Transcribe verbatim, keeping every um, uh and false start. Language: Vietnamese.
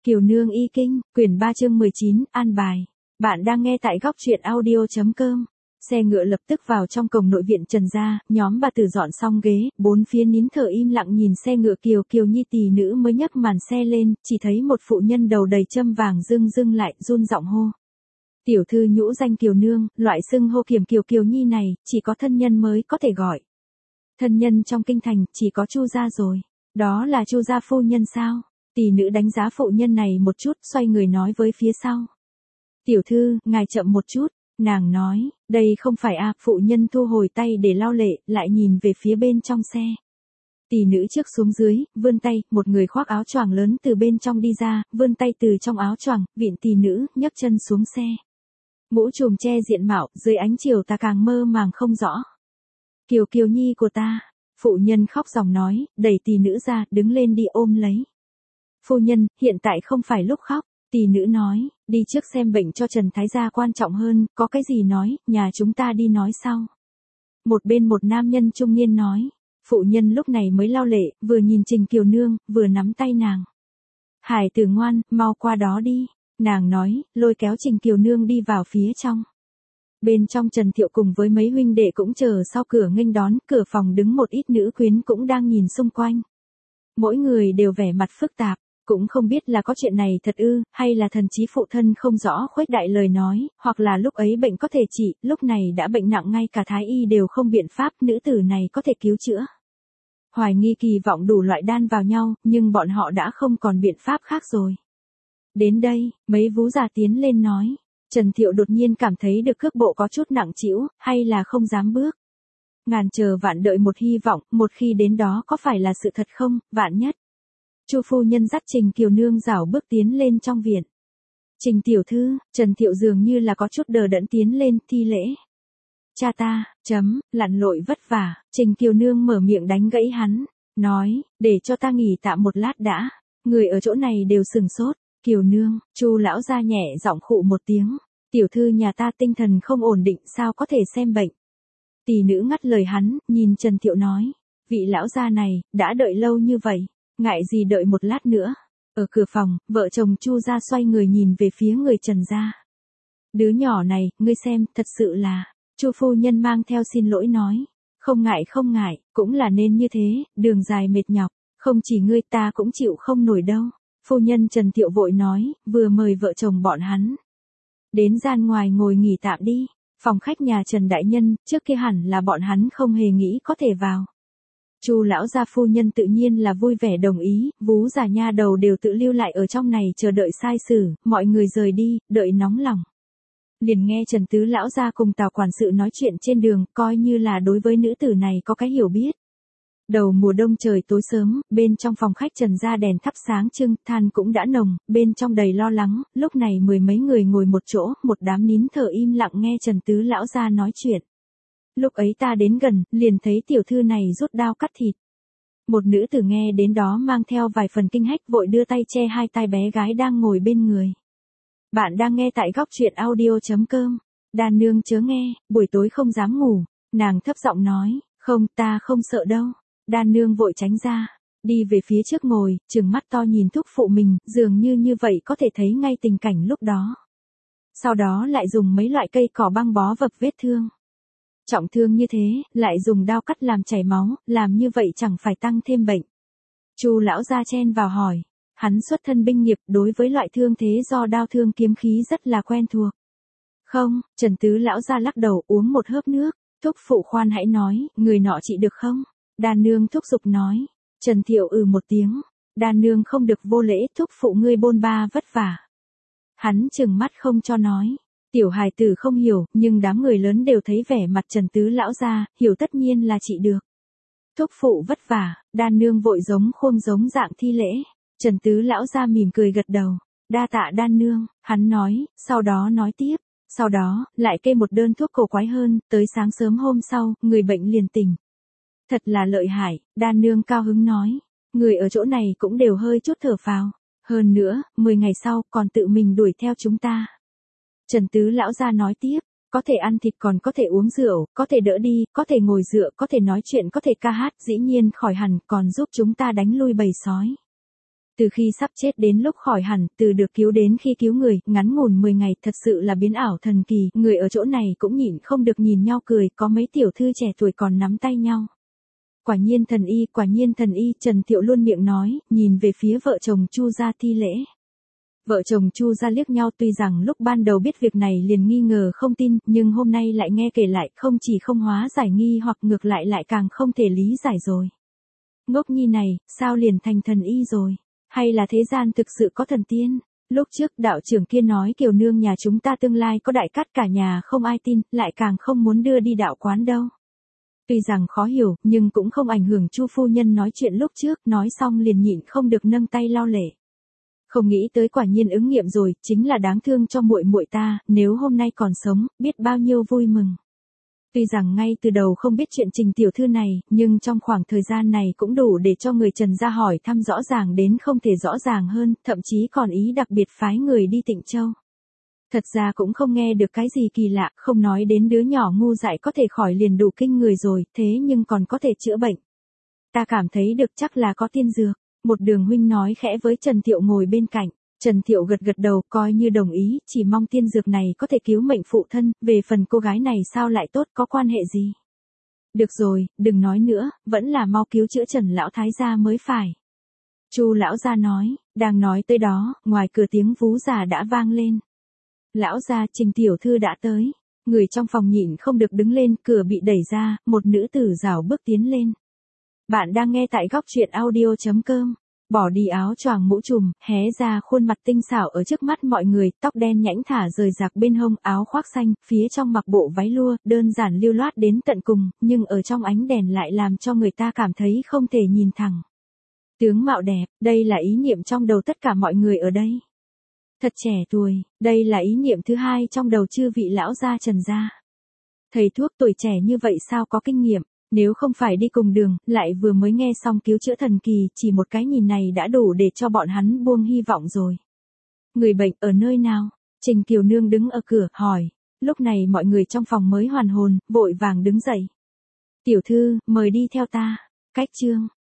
Kiều Nương y kinh, quyển ba chương mười chín, an bài. Bạn đang nghe tại góc truyện audio.com. Xe ngựa lập tức vào trong cổng nội viện Trần gia, nhóm bà tử dọn xong ghế, bốn phía nín thở im lặng nhìn xe ngựa. Kiều Kiều Nhi tỷ nữ mới nhấc màn xe lên, chỉ thấy một phụ nhân đầu đầy châm vàng dưng dưng lại, run giọng hô. Tiểu thư nhũ danh Kiều Nương, loại xưng hô Kiều Kiều Kiều Nhi này, chỉ có thân nhân mới có thể gọi. Thân nhân trong kinh thành, chỉ có Chu gia rồi. Đó là Chu gia phu nhân sao? Tỷ nữ đánh giá phụ nhân này một chút, xoay người nói với phía sau. Tiểu thư, ngài chậm một chút, nàng nói, đây không phải a. Phụ nhân thu hồi tay để lau lệ, lại nhìn về phía bên trong xe. Tỷ nữ trước xuống dưới, vươn tay, một người khoác áo choàng lớn từ bên trong đi ra, vươn tay từ trong áo choàng, vịn tỷ nữ, nhấc chân xuống xe. Mũ trùm che diện mạo, dưới ánh chiều ta càng mơ màng không rõ. Kiều Kiều Nhi của ta, phụ nhân khóc dòng nói, đẩy tỷ nữ ra, đứng lên đi ôm lấy. Phu nhân, hiện tại không phải lúc khóc, tỷ nữ nói, đi trước xem bệnh cho Trần Thái gia quan trọng hơn, có cái gì nói, nhà chúng ta đi nói sau. Một bên một nam nhân trung niên nói, phụ nhân lúc này mới lau lệ, vừa nhìn Trình Kiều Nương, vừa nắm tay nàng. Hải tử ngoan, mau qua đó đi, nàng nói, lôi kéo Trình Kiều Nương đi vào phía trong. Bên trong Trần Thiệu cùng với mấy huynh đệ cũng chờ sau cửa nghênh đón, cửa phòng đứng một ít nữ quyến cũng đang nhìn xung quanh. Mỗi người đều vẻ mặt phức tạp. Cũng không biết là có chuyện này thật ư, hay là thần chí phụ thân không rõ khuếch đại lời nói, hoặc là lúc ấy bệnh có thể trị, lúc này đã bệnh nặng ngay cả thái y đều không biện pháp, nữ tử này có thể cứu chữa. Hoài nghi kỳ vọng đủ loại đan vào nhau, nhưng bọn họ đã không còn biện pháp khác rồi. Đến đây, mấy vú già tiến lên nói, Trần Thiệu đột nhiên cảm thấy được cước bộ có chút nặng trĩu, hay là không dám bước. Ngàn chờ vạn đợi một hy vọng, một khi đến đó có phải là sự thật không, vạn nhất. Chu phu nhân dắt Trình Kiều Nương rảo bước tiến lên trong viện. Trình tiểu thư, Trần Thiệu dường như là có chút đờ đẫn tiến lên, thi lễ. Cha ta, chấm, lặn lội vất vả, Trình Kiều Nương mở miệng đánh gãy hắn, nói, để cho ta nghỉ tạm một lát đã, người ở chỗ này đều sừng sốt, Kiều Nương, Chu lão gia nhẹ giọng khụ một tiếng, tiểu thư nhà ta tinh thần không ổn định sao có thể xem bệnh. Tỷ nữ ngắt lời hắn, nhìn Trần Thiệu nói, vị lão gia này, đã đợi lâu như vậy. Ngại gì đợi một lát nữa. Ở cửa phòng, vợ chồng Chu gia xoay người nhìn về phía người Trần gia. Đứa nhỏ này, ngươi xem, thật sự là. Chu phu nhân mang theo xin lỗi nói. Không ngại không ngại, cũng là nên như thế, đường dài mệt nhọc. Không chỉ ngươi ta cũng chịu không nổi đâu. Phu nhân Trần Thiệu vội nói, vừa mời vợ chồng bọn hắn. Đến gian ngoài ngồi nghỉ tạm đi. Phòng khách nhà Trần Đại Nhân, trước kia hẳn là bọn hắn không hề nghĩ có thể vào. Chu lão gia phu nhân tự nhiên là vui vẻ đồng ý, vú già nha đầu đều tự lưu lại ở trong này chờ đợi sai xử, mọi người rời đi, đợi nóng lòng. Liền nghe Trần Tứ lão gia cùng Tào quản sự nói chuyện trên đường, coi như là đối với nữ tử này có cái hiểu biết. Đầu mùa đông trời tối sớm, bên trong phòng khách Trần gia đèn thắp sáng trưng, than cũng đã nồng, bên trong đầy lo lắng, lúc này mười mấy người ngồi một chỗ, một đám nín thở im lặng nghe Trần Tứ lão gia nói chuyện. Lúc ấy ta đến gần, liền thấy tiểu thư này rút đao cắt thịt. Một nữ tử nghe đến đó mang theo vài phần kinh hách vội đưa tay che hai tai bé gái đang ngồi bên người. Bạn đang nghe tại góc truyện audio.com. Đàn nương chớ nghe, buổi tối không dám ngủ. Nàng thấp giọng nói, không ta không sợ đâu. Đàn nương vội tránh ra, đi về phía trước ngồi, trừng mắt to nhìn thúc phụ mình, dường như như vậy có thể thấy ngay tình cảnh lúc đó. Sau đó lại dùng mấy loại cây cỏ băng bó vập vết thương. Trọng thương như thế, lại dùng đao cắt làm chảy máu, làm như vậy chẳng phải tăng thêm bệnh. Chu lão gia chen vào hỏi, hắn xuất thân binh nghiệp, đối với loại thương thế do đao thương kiếm khí rất là quen thuộc. Không, Trần Tứ lão gia lắc đầu uống một hớp nước, thúc phụ khoan hãy nói, người nọ trị được không? Đàn nương thúc giục nói, Trần Thiệu ừ một tiếng, đàn nương không được vô lễ, thúc phụ ngươi bôn ba vất vả. Hắn trừng mắt không cho nói. Tiểu hài tử không hiểu, nhưng đám người lớn đều thấy vẻ mặt Trần Tứ lão gia, hiểu tất nhiên là trị được. Thúc phụ vất vả, đàn nương vội giống khôn giống dạng thi lễ. Trần Tứ lão gia mỉm cười gật đầu, đa tạ đan nương, hắn nói, sau đó nói tiếp, sau đó, lại kê một đơn thuốc cổ quái hơn, tới sáng sớm hôm sau, người bệnh liền tỉnh. Thật là lợi hại, đan nương cao hứng nói, người ở chỗ này cũng đều hơi chút thở phào, hơn nữa, mười ngày sau, còn tự mình đuổi theo chúng ta. Trần Tứ lão gia nói tiếp, có thể ăn thịt còn có thể uống rượu, có thể đỡ đi, có thể ngồi dựa, có thể nói chuyện, có thể ca hát, dĩ nhiên khỏi hẳn còn giúp chúng ta đánh lui bầy sói. Từ khi sắp chết đến lúc khỏi hẳn, từ được cứu đến khi cứu người, ngắn ngủn mười ngày, thật sự là biến ảo thần kỳ, người ở chỗ này cũng nhịn không được nhìn nhau cười, có mấy tiểu thư trẻ tuổi còn nắm tay nhau. Quả nhiên thần y, quả nhiên thần y, Trần Thiệu luôn miệng nói, nhìn về phía vợ chồng Chu gia thi lễ. Vợ chồng Chu gia liếc nhau, tuy rằng lúc ban đầu biết việc này liền nghi ngờ không tin, nhưng hôm nay lại nghe kể lại, không chỉ không hóa giải nghi hoặc ngược lại lại càng không thể lý giải rồi. Ngốc nhi này, sao liền thành thần y rồi? Hay là thế gian thực sự có thần tiên? Lúc trước đạo trưởng kia nói Kiều nương nhà chúng ta tương lai có đại cát cả nhà không ai tin, lại càng không muốn đưa đi đạo quán đâu. Tuy rằng khó hiểu, nhưng cũng không ảnh hưởng Chu phu nhân nói chuyện lúc trước, nói xong liền nhịn không được nâng tay lau lệ. Không nghĩ tới quả nhiên ứng nghiệm rồi, chính là đáng thương cho muội muội ta, nếu hôm nay còn sống, biết bao nhiêu vui mừng. Tuy rằng ngay từ đầu không biết chuyện Trình tiểu thư này, nhưng trong khoảng thời gian này cũng đủ để cho người Trần gia hỏi thăm rõ ràng đến không thể rõ ràng hơn, thậm chí còn ý đặc biệt phái người đi Tịnh Châu. Thật ra cũng không nghe được cái gì kỳ lạ, không nói đến đứa nhỏ ngu dại có thể khỏi liền đủ kinh người rồi, thế nhưng còn có thể chữa bệnh. Ta cảm thấy được chắc là có tiên dược. Một đường huynh nói khẽ với Trần Thiệu ngồi bên cạnh. Trần Thiệu gật gật đầu coi như đồng ý, chỉ mong tiên dược này có thể cứu mệnh phụ thân, về phần cô gái này sao lại tốt, có quan hệ gì. Được rồi, đừng nói nữa, vẫn là mau cứu chữa Trần lão thái gia mới phải. Chu lão gia nói, đang nói tới đó, ngoài cửa tiếng vú già đã vang lên. Lão gia, Trình tiểu thư đã tới. Người trong phòng nhịn không được đứng lên, cửa bị đẩy ra, một nữ tử rảo bước tiến lên. Bạn đang nghe tại góc truyện audio chấm com. Bỏ đi áo choàng mũ trùm, hé ra khuôn mặt tinh xảo ở trước mắt mọi người, tóc đen nhãnh thả rời rạc bên hông, áo khoác xanh, phía trong mặc bộ váy lua, đơn giản lưu loát đến tận cùng, nhưng ở trong ánh đèn lại làm cho người ta cảm thấy không thể nhìn thẳng. Tướng mạo đẹp, đây là ý niệm trong đầu tất cả mọi người ở đây. Thật trẻ tuổi, đây là ý niệm thứ hai trong đầu chư vị lão gia Trần gia. Thầy thuốc tuổi trẻ như vậy sao có kinh nghiệm? Nếu không phải đi cùng đường, lại vừa mới nghe xong cứu chữa thần kỳ, chỉ một cái nhìn này đã đủ để cho bọn hắn buông hy vọng rồi. Người bệnh ở nơi nào? Trình Kiều Nương đứng ở cửa, hỏi. Lúc này mọi người trong phòng mới hoàn hồn, vội vàng đứng dậy. Tiểu thư, mời đi theo ta. Cách chương.